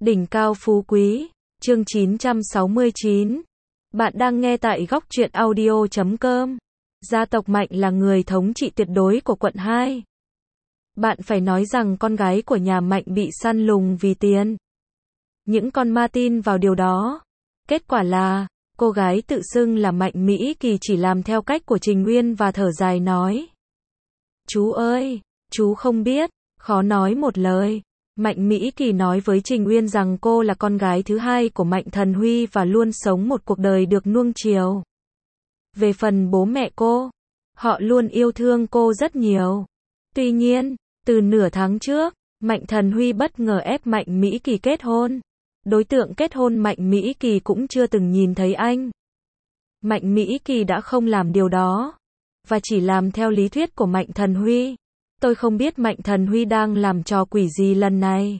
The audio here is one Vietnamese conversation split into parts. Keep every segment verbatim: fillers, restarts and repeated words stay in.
Đỉnh cao phú quý, chương chín trăm sáu mươi chín. Bạn đang nghe tại góc truyện audio chấm com. Gia tộc Mạnh là người thống trị tuyệt đối của quận hai. Bạn phải nói rằng con gái của nhà Mạnh bị săn lùng vì tiền. Những con ma tin vào điều đó. Kết quả là, cô gái tự xưng là Mạnh Mỹ Kỳ chỉ làm theo cách của Trình Uyên và thở dài nói. Chú ơi, chú không biết, khó nói một lời. Mạnh Mỹ Kỳ nói với Trình Uyên rằng cô là con gái thứ hai của Mạnh Thần Huy và luôn sống một cuộc đời được nuông chiều. Về phần bố mẹ cô, họ luôn yêu thương cô rất nhiều. Tuy nhiên, từ nửa tháng trước, Mạnh Thần Huy bất ngờ ép Mạnh Mỹ Kỳ kết hôn. Đối tượng kết hôn Mạnh Mỹ Kỳ cũng chưa từng nhìn thấy anh. Mạnh Mỹ Kỳ đã không làm điều đó, và chỉ làm theo lý thuyết của Mạnh Thần Huy. Tôi không biết Mạnh Thần Huy đang làm trò quỷ gì lần này.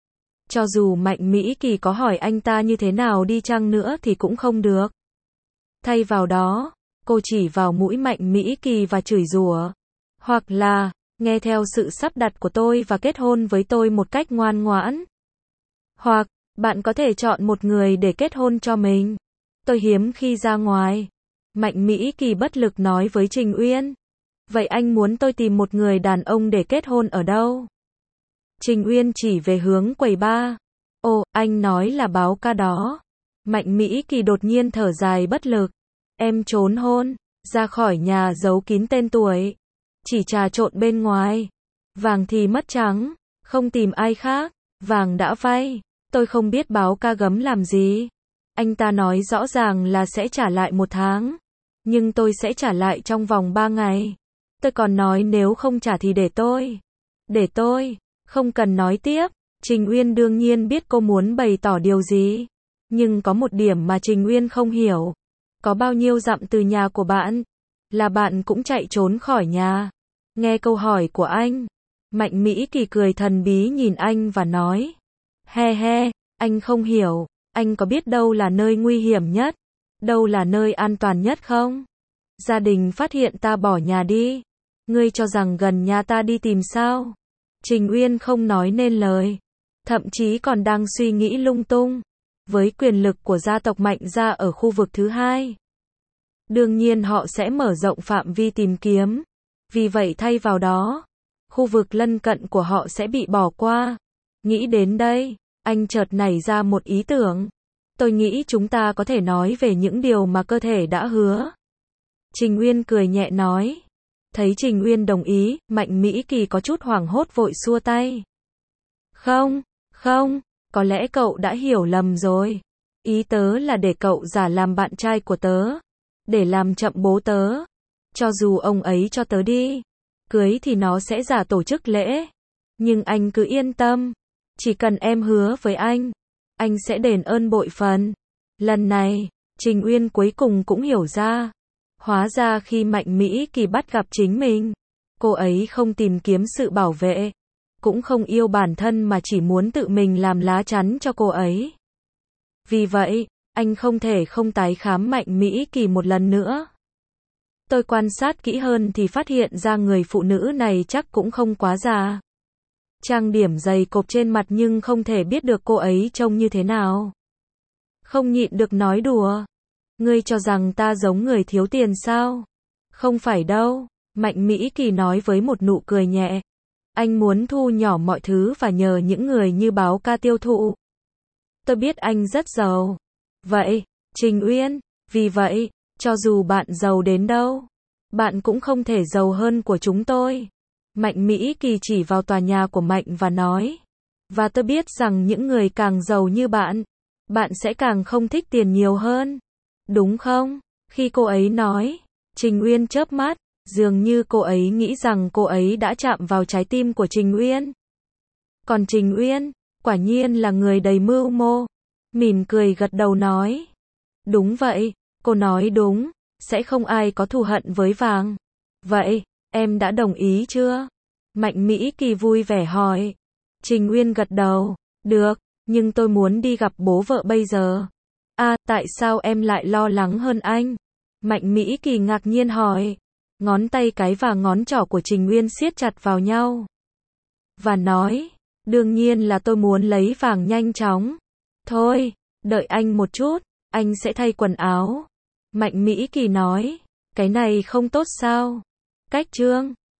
Cho dù Mạnh Mỹ Kỳ có hỏi anh ta như thế nào đi chăng nữa thì cũng không được. Thay vào đó, cô chỉ vào mũi Mạnh Mỹ Kỳ và chửi rủa. Hoặc là, nghe theo sự sắp đặt của tôi và kết hôn với tôi một cách ngoan ngoãn. Hoặc, bạn có thể chọn một người để kết hôn cho mình. Tôi hiếm khi ra ngoài. Mạnh Mỹ Kỳ bất lực nói với Trình Uyên. Vậy anh muốn tôi tìm một người đàn ông để kết hôn ở đâu? Trình Uyên chỉ về hướng quầy bar. Ồ, anh nói là báo ca đó. Mạnh Mỹ Kỳ đột nhiên thở dài bất lực. Em trốn hôn, ra khỏi nhà giấu kín tên tuổi. Chỉ trà trộn bên ngoài. Vàng thì mất trắng, không tìm ai khác. Vàng đã vay, tôi không biết báo ca gấm làm gì. Anh ta nói rõ ràng là sẽ trả lại một tháng. Nhưng tôi sẽ trả lại trong vòng ba ngày. Tôi còn nói nếu không trả thì để tôi. Để tôi, không cần nói tiếp. Trình Uyên đương nhiên biết cô muốn bày tỏ điều gì. Nhưng có một điểm mà Trình Uyên không hiểu. Có bao nhiêu dặm từ nhà của bạn? Là bạn cũng chạy trốn khỏi nhà. Nghe câu hỏi của anh. Mạnh Mỹ Kỳ cười thần bí nhìn anh và nói. He he, anh không hiểu. Anh có biết đâu là nơi nguy hiểm nhất? Đâu là nơi an toàn nhất không? Gia đình phát hiện ta bỏ nhà đi. Ngươi cho rằng gần nhà ta đi tìm sao? Trình Uyên không nói nên lời. Thậm chí còn đang suy nghĩ lung tung. Với quyền lực của gia tộc Mạnh gia ở khu vực thứ hai. Đương nhiên họ sẽ mở rộng phạm vi tìm kiếm. Vì vậy thay vào đó, khu vực lân cận của họ sẽ bị bỏ qua. Nghĩ đến đây, anh chợt nảy ra một ý tưởng. Tôi nghĩ chúng ta có thể nói về những điều mà cơ thể đã hứa. Trình Uyên cười nhẹ nói. Thấy Trình Uyên đồng ý, Mạnh Mỹ Kỳ có chút hoảng hốt vội xua tay. Không, không, có lẽ cậu đã hiểu lầm rồi. Ý tớ là để cậu giả làm bạn trai của tớ. Để làm chậm bố tớ. Cho dù ông ấy cho tớ đi. Cưới thì nó sẽ giả tổ chức lễ. Nhưng anh cứ yên tâm. Chỉ cần em hứa với anh. Anh sẽ đền ơn bội phần. Lần này, Trình Uyên cuối cùng cũng hiểu ra. Hóa ra khi Mạnh Mỹ Kỳ bắt gặp chính mình, cô ấy không tìm kiếm sự bảo vệ, cũng không yêu bản thân mà chỉ muốn tự mình làm lá chắn cho cô ấy. Vì vậy, anh không thể không tái khám Mạnh Mỹ Kỳ một lần nữa. Tôi quan sát kỹ hơn thì phát hiện ra người phụ nữ này chắc cũng không quá già. Trang điểm dày cộp trên mặt nhưng không thể biết được cô ấy trông như thế nào. Không nhịn được nói đùa. Ngươi cho rằng ta giống người thiếu tiền sao? Không phải đâu. Mạnh Mỹ Kỳ nói với một nụ cười nhẹ. Anh muốn thu nhỏ mọi thứ và nhờ những người như báo ca tiêu thụ. Tôi biết anh rất giàu. Vậy, Trình Uyên, vì vậy, cho dù bạn giàu đến đâu, bạn cũng không thể giàu hơn của chúng tôi. Mạnh Mỹ Kỳ chỉ vào tòa nhà của Mạnh và nói. Và tôi biết rằng những người càng giàu như bạn, bạn sẽ càng không thích tiền nhiều hơn. Đúng không? Khi cô ấy nói, Trình Uyên chớp mắt, dường như cô ấy nghĩ rằng cô ấy đã chạm vào trái tim của Trình Uyên. Còn Trình Uyên, quả nhiên là người đầy mưu mô. Mỉm cười gật đầu nói. Đúng vậy, cô nói đúng, sẽ không ai có thù hận với vàng. Vậy, em đã đồng ý chưa? Mạnh Mỹ Kỳ vui vẻ hỏi. Trình Uyên gật đầu. Được, nhưng tôi muốn đi gặp bố vợ bây giờ. À, tại sao em lại lo lắng hơn anh? Mạnh Mỹ Kỳ ngạc nhiên hỏi. Ngón tay cái và ngón trỏ của Trình Uyên siết chặt vào nhau. Và nói, Đương nhiên là tôi muốn lấy vàng nhanh chóng. Thôi, đợi anh một chút, anh sẽ thay quần áo. Mạnh Mỹ Kỳ nói, cái này không tốt sao? Cách Trương